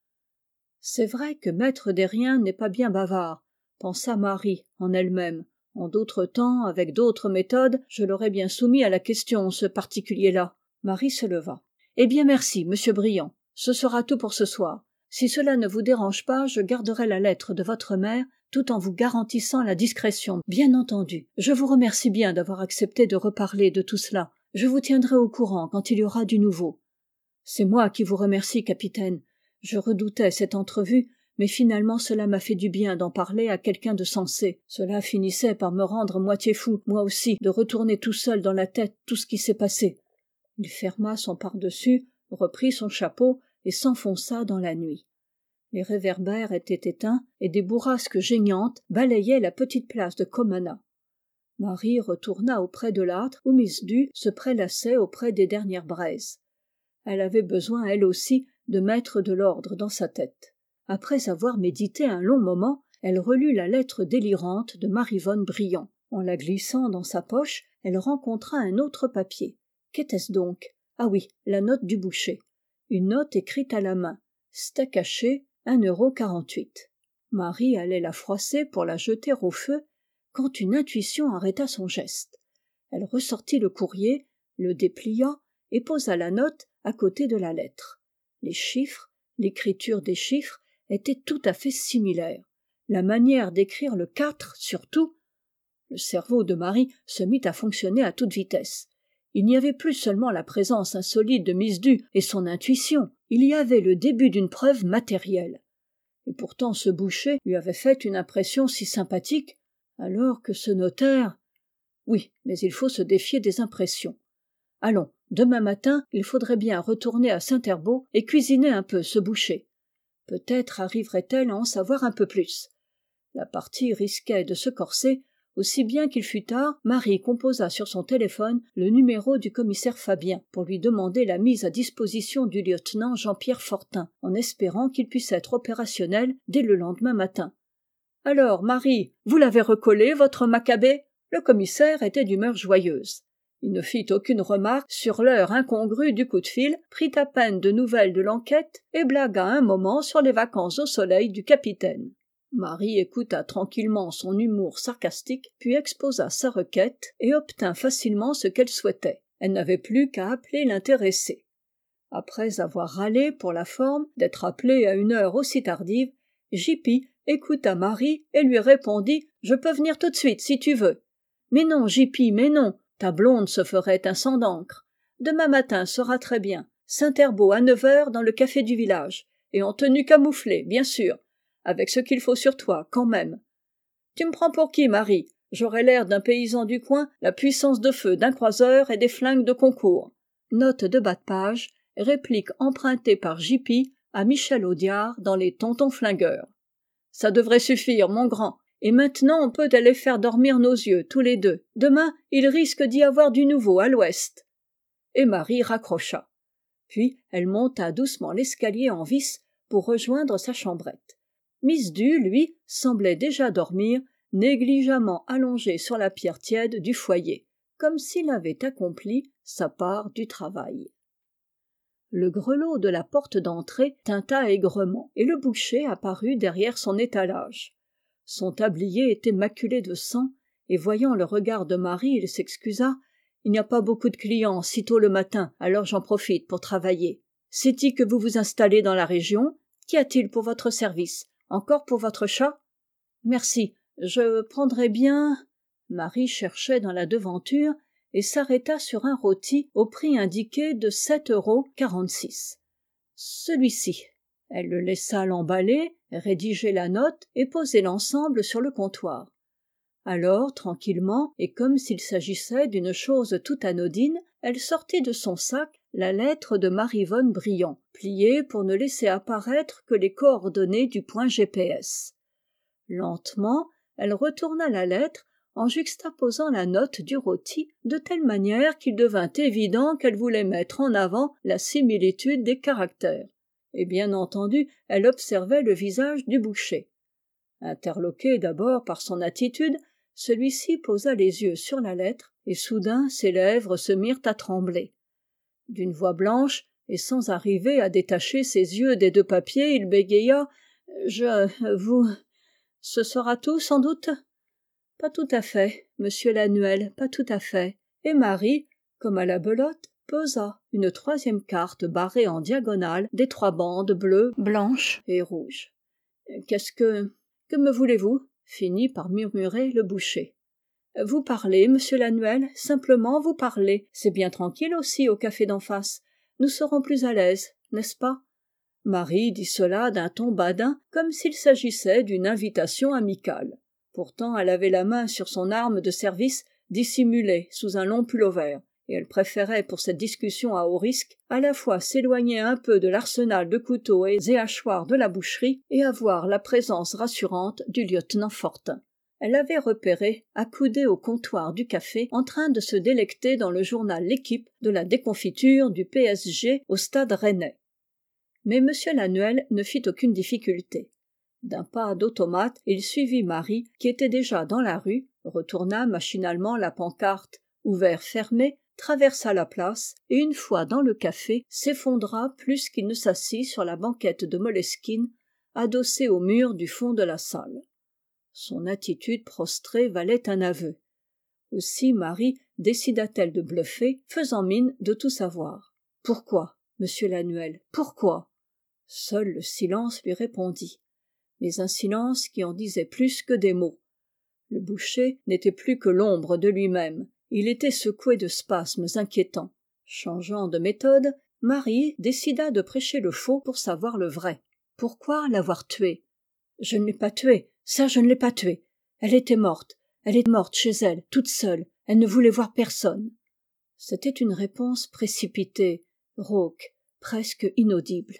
C'est vrai que maître Derrien n'est pas bien bavard, pensa Marie en elle-même. En d'autres temps, avec d'autres méthodes, je l'aurais bien soumis à la question, ce particulier-là. Marie se leva. « Eh bien merci, monsieur Briand. Ce sera tout pour ce soir. Si cela ne vous dérange pas, je garderai la lettre de votre mère, tout en vous garantissant la discrétion, bien entendu. Je vous remercie bien d'avoir accepté de reparler de tout cela. Je vous tiendrai au courant quand il y aura du nouveau. »« C'est moi qui vous remercie, capitaine. Je redoutais cette entrevue, mais finalement cela m'a fait du bien d'en parler à quelqu'un de sensé. Cela finissait par me rendre moitié fou, moi aussi, de retourner tout seul dans la tête tout ce qui s'est passé. » Il ferma son pardessus, reprit son chapeau et s'enfonça dans la nuit. Les réverbères étaient éteints et des bourrasques geignantes balayaient la petite place de Comana. Marie retourna auprès de l'âtre où Miss Du se prélassait auprès des dernières braises. Elle avait besoin, elle aussi, de mettre de l'ordre dans sa tête. Après avoir médité un long moment, elle relut la lettre délirante de Maryvonne Briand. En la glissant dans sa poche, elle rencontra un autre papier. Qu'était-ce donc? Ah oui, la note du boucher. Une note écrite à la main. Steak haché, un euro quarante-huit. Marie allait la froisser pour la jeter au feu, quand une intuition arrêta son geste. Elle ressortit le courrier, le déplia et posa la note à côté de la lettre. Les chiffres, l'écriture des chiffres étaient tout à fait similaires. La manière d'écrire le quatre, surtout. Le cerveau de Marie se mit à fonctionner à toute vitesse. Il n'y avait plus seulement la présence insolite de Miss Du et son intuition, il y avait le début d'une preuve matérielle. Et pourtant ce boucher lui avait fait une impression si sympathique, alors que ce notaire... Oui, mais il faut se défier des impressions. Allons, demain matin, il faudrait bien retourner à Saint-Herbault et cuisiner un peu ce boucher. Peut-être arriverait-elle à en savoir un peu plus. La partie risquait de se corser, aussi bien qu'il fut tard, Marie composa sur son téléphone le numéro du commissaire Fabien pour lui demander la mise à disposition du lieutenant Jean-Pierre Fortin, en espérant qu'il puisse être opérationnel dès le lendemain matin. « Alors, Marie, vous l'avez recollé, votre Maccabée ?» Le commissaire était d'humeur joyeuse. Il ne fit aucune remarque sur l'heure incongrue du coup de fil, prit à peine de nouvelles de l'enquête et blagua un moment sur les vacances au soleil du capitaine. Marie écouta tranquillement son humour sarcastique, puis exposa sa requête et obtint facilement ce qu'elle souhaitait. Elle n'avait plus qu'à appeler l'intéressé. Après avoir râlé pour la forme d'être appelée à une heure aussi tardive, J P écouta Marie et lui répondit « Je peux venir tout de suite si tu veux. »« Mais non, J P, mais non, ta blonde se ferait un sang d'encre. Demain matin sera très bien. Saint-Herbault à neuf heures dans le café du village. Et en tenue camouflée, bien sûr. Avec ce qu'il faut sur toi, quand même. Tu me prends pour qui, Marie ? J'aurais l'air d'un paysan du coin, la puissance de feu d'un croiseur et des flingues de concours. » Note de bas de page, réplique empruntée par J P à Michel Audiard dans Les Tontons Flingueurs. « Ça devrait suffire, mon grand. Et maintenant on peut aller faire dormir nos yeux, tous les deux. Demain, il risque d'y avoir du nouveau à l'ouest. » Et Marie raccrocha. Puis elle monta doucement l'escalier en vis pour rejoindre sa chambrette. Miss Du, lui, semblait déjà dormir, négligemment allongé sur la pierre tiède du foyer, comme s'il avait accompli sa part du travail. Le grelot de la porte d'entrée tinta aigrement, et le boucher apparut derrière son étalage. Son tablier était maculé de sang, et voyant le regard de Marie, il s'excusa. « Il n'y a pas beaucoup de clients si tôt le matin, alors j'en profite pour travailler. C'est-il que vous vous installez dans la région ? Qu'y a-t-il pour votre service ? Encore pour votre chat ? » ?»« Merci, je prendrais bien... » Marie cherchait dans la devanture et s'arrêta sur un rôti au prix indiqué de sept euros quarante-six. « Celui-ci. » Elle le laissa l'emballer, rédiger la note et poser l'ensemble sur le comptoir. Alors, tranquillement, et comme s'il s'agissait d'une chose tout anodine, elle sortit de son sac la lettre de Marie-Vonne Briand, pliée pour ne laisser apparaître que les coordonnées du point G P S. Lentement, elle retourna la lettre en juxtaposant la note du rôti de telle manière qu'il devint évident qu'elle voulait mettre en avant la similitude des caractères. Et bien entendu, elle observait le visage du boucher. Interloqué d'abord par son attitude, celui-ci posa les yeux sur la lettre et soudain ses lèvres se mirent à trembler. D'une voix blanche et sans arriver à détacher ses yeux des deux papiers, il bégaya « Je... vous... ce sera tout, sans doute ?»« Pas tout à fait, monsieur Lanuel, pas tout à fait. » Et Marie, comme à la belote, posa une troisième carte barrée en diagonale des trois bandes bleues, blanches et rouges. « Qu'est-ce que... que me voulez-vous ?» finit par murmurer le boucher. « Vous parlez, monsieur Lanuel, simplement vous parlez. C'est bien tranquille aussi au café d'en face. Nous serons plus à l'aise, n'est-ce pas ?» Marie dit cela d'un ton badin, comme s'il s'agissait d'une invitation amicale. Pourtant elle avait la main sur son arme de service dissimulée sous un long pull-over, et elle préférait pour cette discussion à haut risque à la fois s'éloigner un peu de l'arsenal de couteaux et hachoirs de la boucherie et avoir la présence rassurante du lieutenant Fortin. Elle l'avait repéré, accoudé au comptoir du café, en train de se délecter dans le journal L'Équipe de la déconfiture du P S G au stade rennais. Mais M. Lanuel ne fit aucune difficulté. D'un pas d'automate, il suivit Marie, qui était déjà dans la rue, retourna machinalement la pancarte « Ouvert fermé », traversa la place et, une fois dans le café, s'effondra plus qu'il ne s'assit sur la banquette de Moleskine, adossée au mur du fond de la salle. Son attitude prostrée valait un aveu. Aussi Marie décida-t-elle de bluffer, faisant mine de tout savoir. « Pourquoi, monsieur Lanuel, pourquoi ?» Seul le silence lui répondit, mais un silence qui en disait plus que des mots. Le boucher n'était plus que l'ombre de lui-même, il était secoué de spasmes inquiétants. Changeant de méthode, Marie décida de prêcher le faux pour savoir le vrai. Pourquoi l'avoir tuée ? Je ne l'ai pas tuée, ça je ne l'ai pas tuée. Elle était morte, elle est morte chez elle, toute seule, elle ne voulait voir personne. C'était une réponse précipitée, rauque, presque inaudible.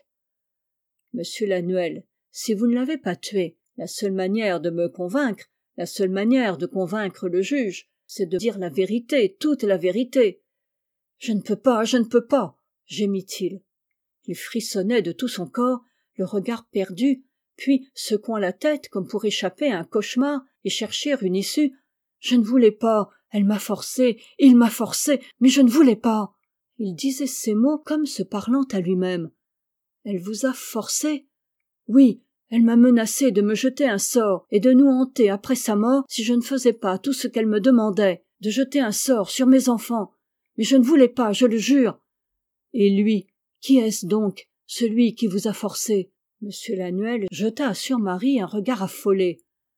Monsieur Lanuel, si vous ne l'avez pas tuée, la seule manière de me convaincre, la seule manière de convaincre le juge, c'est de dire la vérité, toute la vérité. Je ne peux pas, je ne peux pas, gémit-il. Il frissonnait de tout son corps, le regard perdu, puis, secouant la tête comme pour échapper à un cauchemar et chercher une issue, « Je ne voulais pas, elle m'a forcé, il m'a forcé, mais je ne voulais pas. » Il disait ces mots comme se parlant à lui-même. « Elle vous a forcé ? Oui, elle m'a menacé de me jeter un sort et de nous hanter après sa mort si je ne faisais pas tout ce qu'elle me demandait, de jeter un sort sur mes enfants. Mais je ne voulais pas, je le jure. » Et lui, qui est-ce donc, celui qui vous a forcé ? Monsieur Lanuel jeta sur Marie un regard affolé,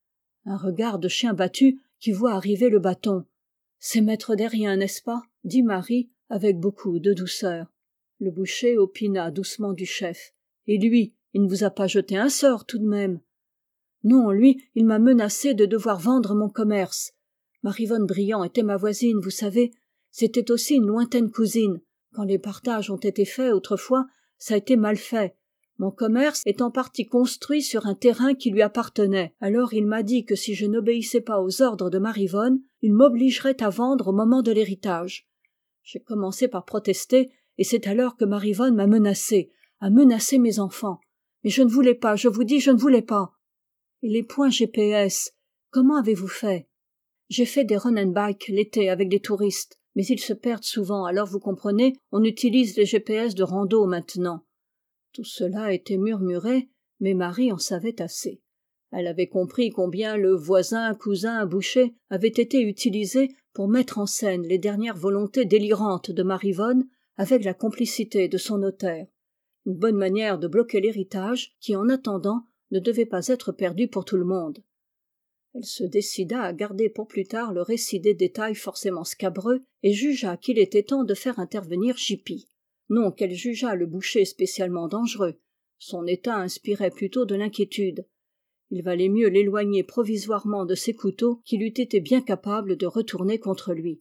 un regard de chien battu qui voit arriver le bâton. « C'est maître Derrien, n'est-ce pas ?» dit Marie avec beaucoup de douceur. Le boucher opina doucement du chef. « Et lui, il ne vous a pas jeté un sort tout de même ?»« Non, lui, il m'a menacé de devoir vendre mon commerce. Marivonne Briand était ma voisine, vous savez. C'était aussi une lointaine cousine. Quand les partages ont été faits autrefois, ça a été mal fait. Mon commerce est en partie construit sur un terrain qui lui appartenait. Alors il m'a dit que si je n'obéissais pas aux ordres de Marivonne, il m'obligerait à vendre au moment de l'héritage. J'ai commencé par protester, et c'est alors que Marivonne m'a menacé, a menacé mes enfants. Mais je ne voulais pas, je vous dis, je ne voulais pas. Et les points G P S, comment avez-vous fait ? J'ai fait des run and bike l'été avec des touristes, mais ils se perdent souvent, alors vous comprenez, on utilise les G P S de rando maintenant. Tout cela était murmuré, mais Marie en savait assez. Elle avait compris combien le voisin, cousin, boucher avait été utilisé pour mettre en scène les dernières volontés délirantes de Marivonne avec la complicité de son notaire. Une bonne manière de bloquer l'héritage qui, en attendant, ne devait pas être perdu pour tout le monde. Elle se décida à garder pour plus tard le récit des détails forcément scabreux et jugea qu'il était temps de faire intervenir J-P. Non qu'elle jugeât le boucher spécialement dangereux, son état inspirait plutôt de l'inquiétude. Il valait mieux l'éloigner provisoirement de ses couteaux qu'il eût été bien capable de retourner contre lui.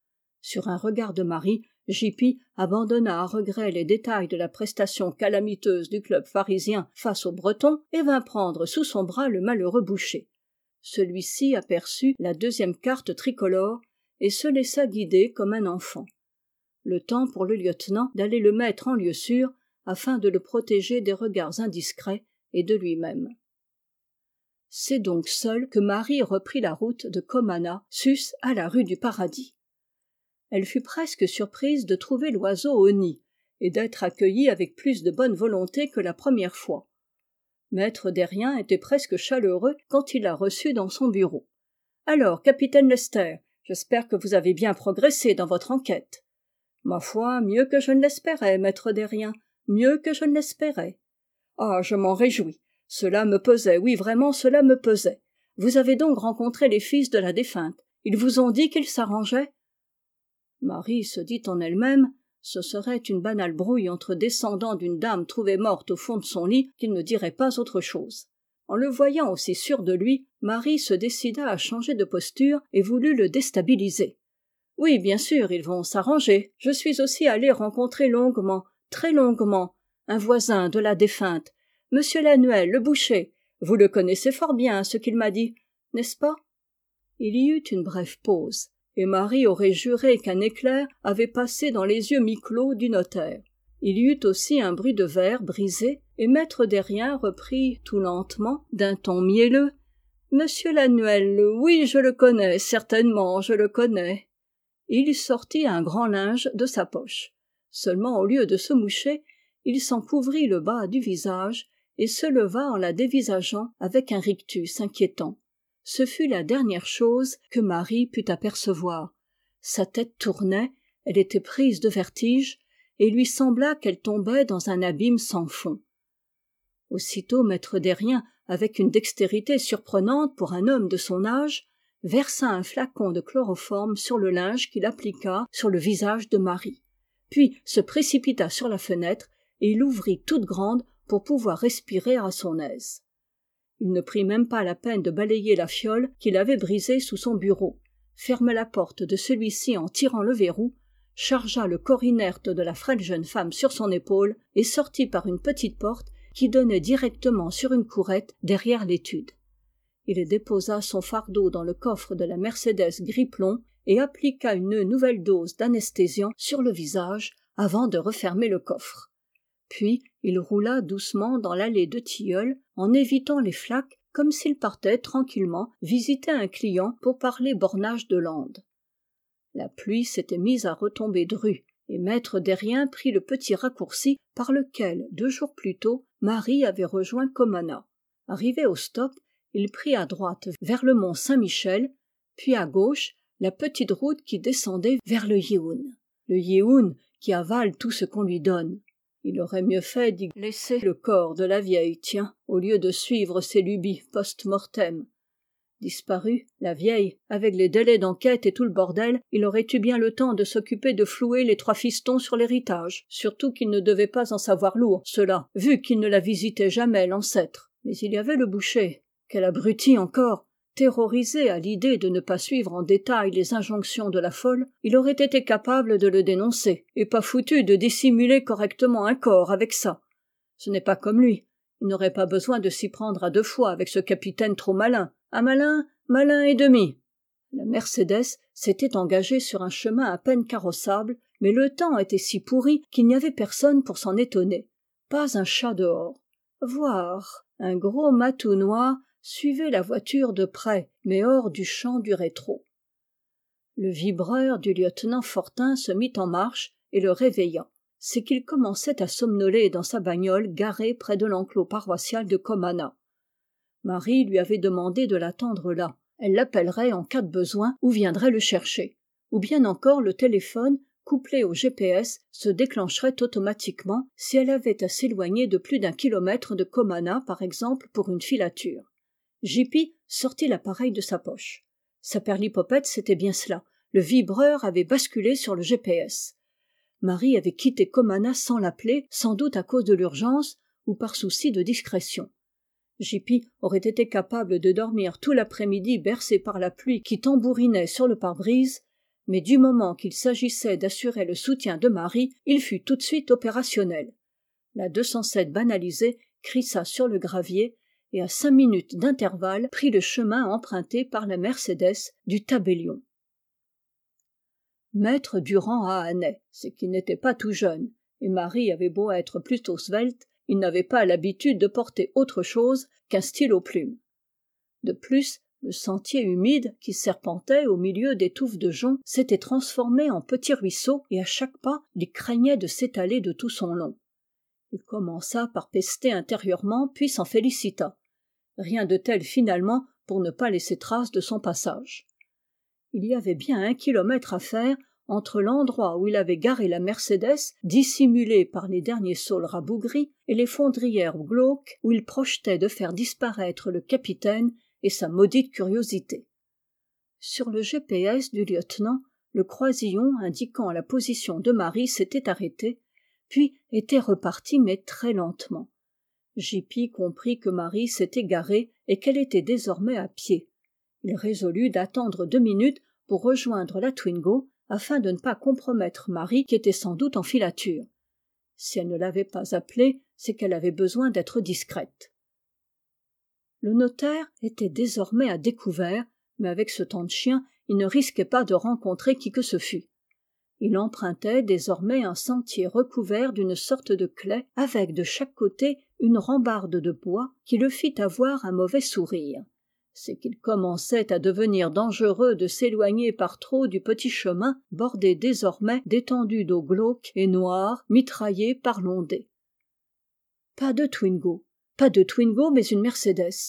Sur un regard de Marie, J-P abandonna à regret les détails de la prestation calamiteuse du club pharisien face aux Bretons et vint prendre sous son bras le malheureux boucher. Celui-ci aperçut la deuxième carte tricolore et se laissa guider comme un enfant. Le temps pour le lieutenant d'aller le mettre en lieu sûr afin de le protéger des regards indiscrets et de lui-même. C'est donc seule que Marie reprit la route de Comana sus à la rue du Paradis. Elle fut presque surprise de trouver l'oiseau au nid et d'être accueillie avec plus de bonne volonté que la première fois. Maître Derrien était presque chaleureux quand il la reçut dans son bureau. « Alors, capitaine Lester, j'espère que vous avez bien progressé dans votre enquête. »« Ma foi, mieux que je ne l'espérais, maître Derrien, mieux que je ne l'espérais. »« Ah, je m'en réjouis. Cela me pesait, oui, vraiment, cela me pesait. Vous avez donc rencontré les fils de la défunte. Ils vous ont dit qu'ils s'arrangeaient ?» Marie se dit en elle-même, ce serait une banale brouille entre descendants d'une dame trouvée morte au fond de son lit qu'il ne dirait pas autre chose. En le voyant aussi sûr de lui, Marie se décida à changer de posture et voulut le déstabiliser. « Oui, bien sûr, ils vont s'arranger. Je suis aussi allée rencontrer longuement, très longuement, un voisin de la défunte, Monsieur Lanuel, le boucher. Vous le connaissez fort bien, ce qu'il m'a dit, n'est-ce pas ?» Il y eut une brève pause, et Marie aurait juré qu'un éclair avait passé dans les yeux mi-clos du notaire. Il y eut aussi un bruit de verre brisé, et maître Derrien reprit tout lentement, d'un ton mielleux. « Monsieur Lanuel, oui, je le connais, certainement, je le connais. » Il sortit un grand linge de sa poche. Seulement, au lieu de se moucher, il s'en couvrit le bas du visage et se leva en la dévisageant avec un rictus inquiétant. Ce fut la dernière chose que Marie put apercevoir. Sa tête tournait, elle était prise de vertige, et il lui sembla qu'elle tombait dans un abîme sans fond. Aussitôt maître Derrien, avec une dextérité surprenante pour un homme de son âge, versa un flacon de chloroforme sur le linge qu'il appliqua sur le visage de Marie, puis se précipita sur la fenêtre et l'ouvrit toute grande pour pouvoir respirer à son aise. Il ne prit même pas la peine de balayer la fiole qu'il avait brisée sous son bureau, ferma la porte de celui-ci en tirant le verrou, chargea le corps inerte de la frêle jeune femme sur son épaule et sortit par une petite porte qui donnait directement sur une courette derrière l'étude. Il déposa son fardeau dans le coffre de la Mercedes gris-plomb et appliqua une nouvelle dose d'anesthésiant sur le visage avant de refermer le coffre. Puis il roula doucement dans l'allée de tilleuls en évitant les flaques comme s'il partait tranquillement visiter un client pour parler bornage de landes. La pluie s'était mise à retomber dru et maître Derrien prit le petit raccourci par lequel, deux jours plus tôt, Marie avait rejoint Comana. Arrivé au stop, il prit à droite vers le mont Saint-Michel, puis à gauche la petite route qui descendait vers le Yeun. Le Yeun qui avale tout ce qu'on lui donne. Il aurait mieux fait d'y laisser le corps de la vieille, tiens, au lieu de suivre ses lubies post-mortem. Disparue, la vieille, avec les délais d'enquête et tout le bordel, il aurait eu bien le temps de s'occuper de flouer les trois fistons sur l'héritage, surtout qu'il ne devait pas en savoir lourd, cela, vu qu'il ne la visitait jamais, l'ancêtre. Mais il y avait le boucher. Quel abruti encore! Terrorisé à l'idée de ne pas suivre en détail les injonctions de la folle, il aurait été capable de le dénoncer, et pas foutu de dissimuler correctement un corps avec ça. Ce n'est pas comme lui. Il n'aurait pas besoin de s'y prendre à deux fois avec ce capitaine trop malin. Un malin, malin et demi. La Mercedes s'était engagée sur un chemin à peine carrossable, mais le temps était si pourri qu'il n'y avait personne pour s'en étonner. Pas un chat dehors. Voir un gros matou noir suivait la voiture de près, mais hors du champ du rétro. Le vibreur du lieutenant Fortin se mit en marche et le réveilla. C'est qu'il commençait à somnoler dans sa bagnole garée près de l'enclos paroissial de Comana. Marie lui avait demandé de l'attendre là. Elle l'appellerait en cas de besoin ou viendrait le chercher. Ou bien encore le téléphone, couplé au G P S, se déclencherait automatiquement si elle avait à s'éloigner de plus d'un kilomètre de Comana, par exemple, pour une filature. J P sortit l'appareil de sa poche. Sa perlipopette, c'était bien cela. Le vibreur avait basculé sur le G P S. Marie avait quitté Comana sans l'appeler, sans doute à cause de l'urgence ou par souci de discrétion. J P aurait été capable de dormir tout l'après-midi bercé par la pluie qui tambourinait sur le pare-brise, mais du moment qu'il s'agissait d'assurer le soutien de Marie, il fut tout de suite opérationnel. La deux cent sept banalisée crissa sur le gravier et à cinq minutes d'intervalle prit le chemin emprunté par la Mercedes du Tabellion. Maître Durand hahanait, c'est qu'il n'était pas tout jeune, et Marie avait beau être plutôt svelte, il n'avait pas l'habitude de porter autre chose qu'un stylo plume. De plus, le sentier humide qui serpentait au milieu des touffes de joncs s'était transformé en petit ruisseau et à chaque pas, il craignait de s'étaler de tout son long. Il commença par pester intérieurement, puis s'en félicita. Rien de tel finalement pour ne pas laisser trace de son passage. Il y avait bien un kilomètre à faire entre l'endroit où il avait garé la Mercedes, dissimulée par les derniers saules rabougris, et les fondrières glauques où il projetait de faire disparaître le capitaine et sa maudite curiosité. Sur le G P S du lieutenant, le croisillon indiquant la position de Marie s'était arrêté, puis était reparti mais très lentement. J P comprit que Marie s'était garée et qu'elle était désormais à pied. Il résolut d'attendre deux minutes pour rejoindre la Twingo afin de ne pas compromettre Marie qui était sans doute en filature. Si elle ne l'avait pas appelée, c'est qu'elle avait besoin d'être discrète. Le notaire était désormais à découvert, mais avec ce temps de chien, il ne risquait pas de rencontrer qui que ce fût. Il empruntait désormais un sentier recouvert d'une sorte de claie, avec de chaque côté une rambarde de bois qui le fit avoir un mauvais sourire. C'est qu'il commençait à devenir dangereux de s'éloigner par trop du petit chemin, bordé désormais d'étendues d'eau glauques et noires, mitraillées par l'ondée. Pas de Twingo, pas de Twingo, mais une Mercedes.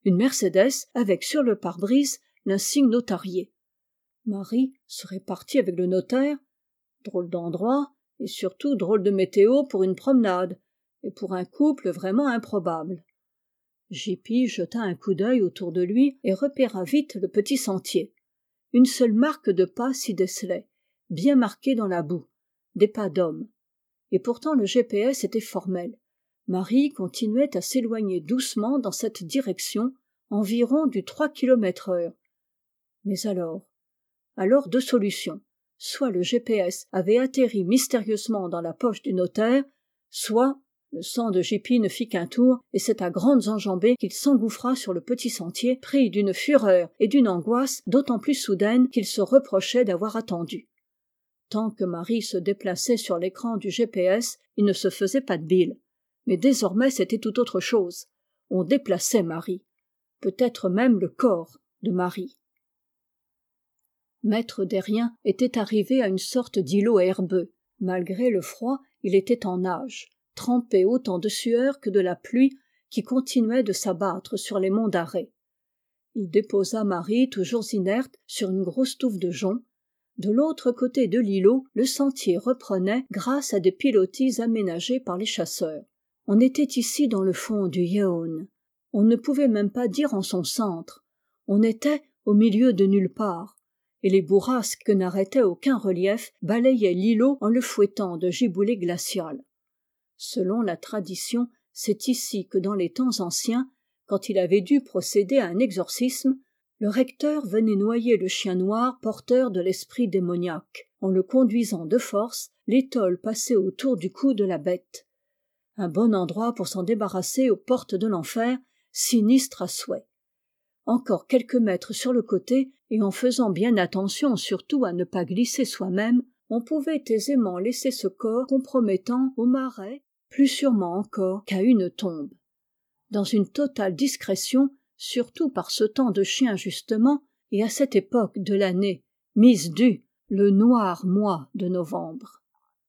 une Mercedes avec sur le pare-brise l'insigne notarié. Marie serait partie avec le notaire. Drôle d'endroit, et surtout drôle de météo pour une promenade, et pour un couple vraiment improbable. J P jeta un coup d'œil autour de lui et repéra vite le petit sentier. Une seule marque de pas s'y décelait, bien marquée dans la boue, des pas d'homme. Et pourtant le G P S était formel. Marie continuait à s'éloigner doucement dans cette direction, environ du trois kilomètres heure. Mais alors, alors deux solutions. Soit le G P S avait atterri mystérieusement dans la poche du notaire, soit le sang de J P ne fit qu'un tour, et c'est à grandes enjambées qu'il s'engouffra sur le petit sentier, pris d'une fureur et d'une angoisse d'autant plus soudaine qu'il se reprochait d'avoir attendu. Tant que Marie se déplaçait sur l'écran du G P S, il ne se faisait pas de bile. Mais désormais c'était tout autre chose. On déplaçait Marie. Peut-être même le corps de Marie. Maître Derrien était arrivé à une sorte d'îlot herbeux. Malgré le froid, il était en nage, trempé autant de sueur que de la pluie qui continuait de s'abattre sur les monts d'Arrée. Il déposa Marie, toujours inerte, sur une grosse touffe de joncs. De l'autre côté de l'îlot, le sentier reprenait grâce à des pilotis aménagés par les chasseurs. On était ici dans le fond du Yeun. On ne pouvait même pas dire en son centre. On était au milieu de nulle part. Et les bourrasques que n'arrêtait aucun relief balayaient l'îlot en le fouettant de giboulées glaciales. Selon la tradition, c'est ici que dans les temps anciens, quand il avait dû procéder à un exorcisme, le recteur venait noyer le chien noir porteur de l'esprit démoniaque, en le conduisant de force, l'étole passée autour du cou de la bête. Un bon endroit pour s'en débarrasser aux portes de l'enfer, sinistre à souhait. Encore quelques mètres sur le côté, et en faisant bien attention surtout à ne pas glisser soi-même, on pouvait aisément laisser ce corps compromettant au marais, plus sûrement encore qu'à une tombe. Dans une totale discrétion, surtout par ce temps de chien justement, et à cette époque de l'année, mise due, le noir mois de novembre.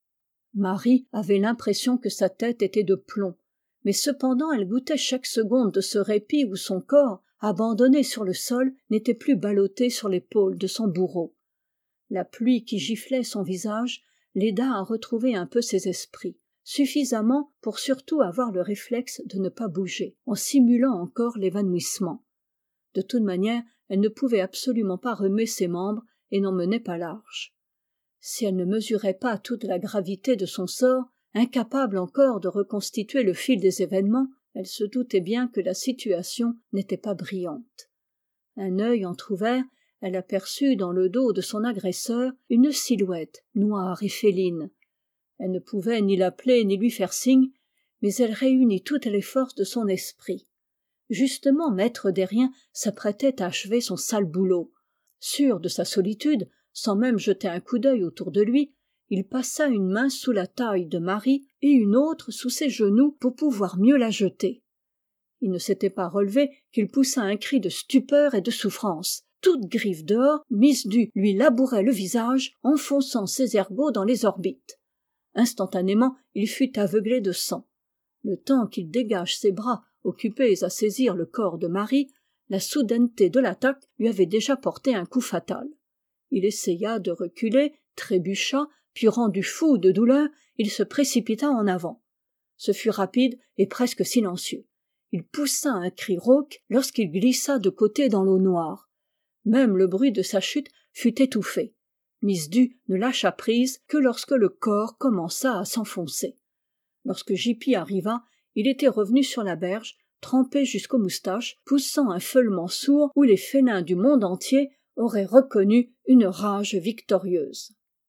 Marie avait l'impression que sa tête était de plomb, mais cependant elle goûtait chaque seconde de ce répit où son corps, abandonné sur le sol, n'était plus ballotté sur l'épaule de son bourreau. La pluie qui giflait son visage l'aida à retrouver un peu ses esprits, suffisamment pour surtout avoir le réflexe de ne pas bouger, en simulant encore l'évanouissement. De toute manière, elle ne pouvait absolument pas remuer ses membres et n'en menait pas large. Si elle ne mesurait pas toute la gravité de son sort, incapable encore de reconstituer le fil des événements, elle se doutait bien que la situation n'était pas brillante. Un œil entr'ouvert, elle aperçut dans le dos de son agresseur une silhouette noire et féline. Elle ne pouvait ni l'appeler ni lui faire signe, mais elle réunit toutes les forces de son esprit. Justement, maître Derrien s'apprêtait à achever son sale boulot. Sûr de sa solitude, sans même jeter un coup d'œil autour de lui, il passa une main sous la taille de Marie et une autre sous ses genoux pour pouvoir mieux la jeter. Il ne s'était pas relevé qu'il poussa un cri de stupeur et de souffrance. Toute griffe dehors, Miss Du lui labourait le visage, enfonçant ses ergots dans les orbites. Instantanément, il fut aveuglé de sang. Le temps qu'il dégage ses bras, occupés à saisir le corps de Marie, la soudaineté de l'attaque lui avait déjà porté un coup fatal. Il essaya de reculer, trébucha, puis rendu fou de douleur, il se précipita en avant. Ce fut rapide et presque silencieux. Il poussa un cri rauque lorsqu'il glissa de côté dans l'eau noire. Même le bruit de sa chute fut étouffé. Miss Du ne lâcha prise que lorsque le corps commença à s'enfoncer. Lorsque J P arriva, il était revenu sur la berge, trempé jusqu'aux moustaches, poussant un feulement sourd où les félins du monde entier auraient reconnu une rage victorieuse.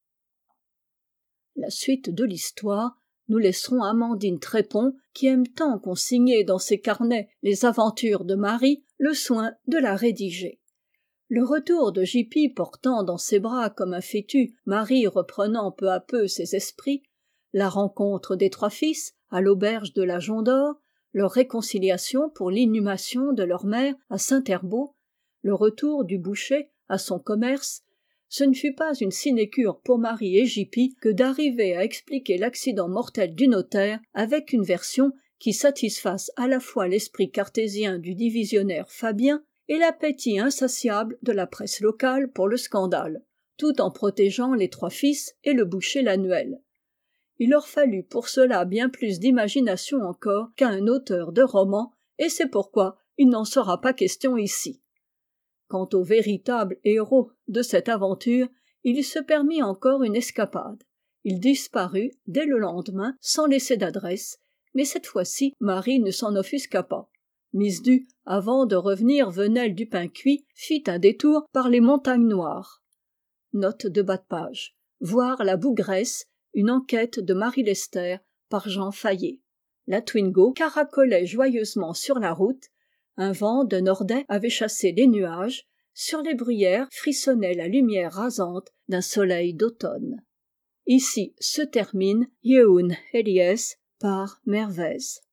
La suite de l'histoire, nous laisserons Amandine Trépon, qui aime tant qu'on signait dans ses carnets les aventures de Marie, le soin de la rédiger. Le retour de J P portant dans ses bras comme un fétu Marie reprenant peu à peu ses esprits, la rencontre des trois fils à l'auberge de la Jonc d'Or, leur réconciliation pour l'inhumation de leur mère à Saint-Herbault, le retour du boucher à son commerce, ce ne fut pas une sinécure pour Marie et J P que d'arriver à expliquer l'accident mortel du notaire avec une version qui satisfassent à la fois l'esprit cartésien du divisionnaire Fabien et l'appétit insatiable de la presse locale pour le scandale, tout en protégeant les trois fils et le boucher Lanuelle. Il leur fallut pour cela bien plus d'imagination encore qu'à un auteur de roman, et c'est pourquoi il n'en sera pas question ici. Quant au véritable héros de cette aventure, il se permit encore une escapade. Il disparut dès le lendemain sans laisser d'adresse, mais cette fois-ci Marie ne s'en offusqua pas. Miss Du, avant de revenir venelle du pain cuit, fit un détour par les montagnes noires. Note de bas de page. Voir la Bougresse, une enquête de Marie Lester par Jean Fayet. La Twingo caracolait joyeusement sur la route, un vent de nordais avait chassé les nuages, sur les bruyères frissonnait la lumière rasante d'un soleil d'automne. Ici se termine Yeun Eliès par Mervez.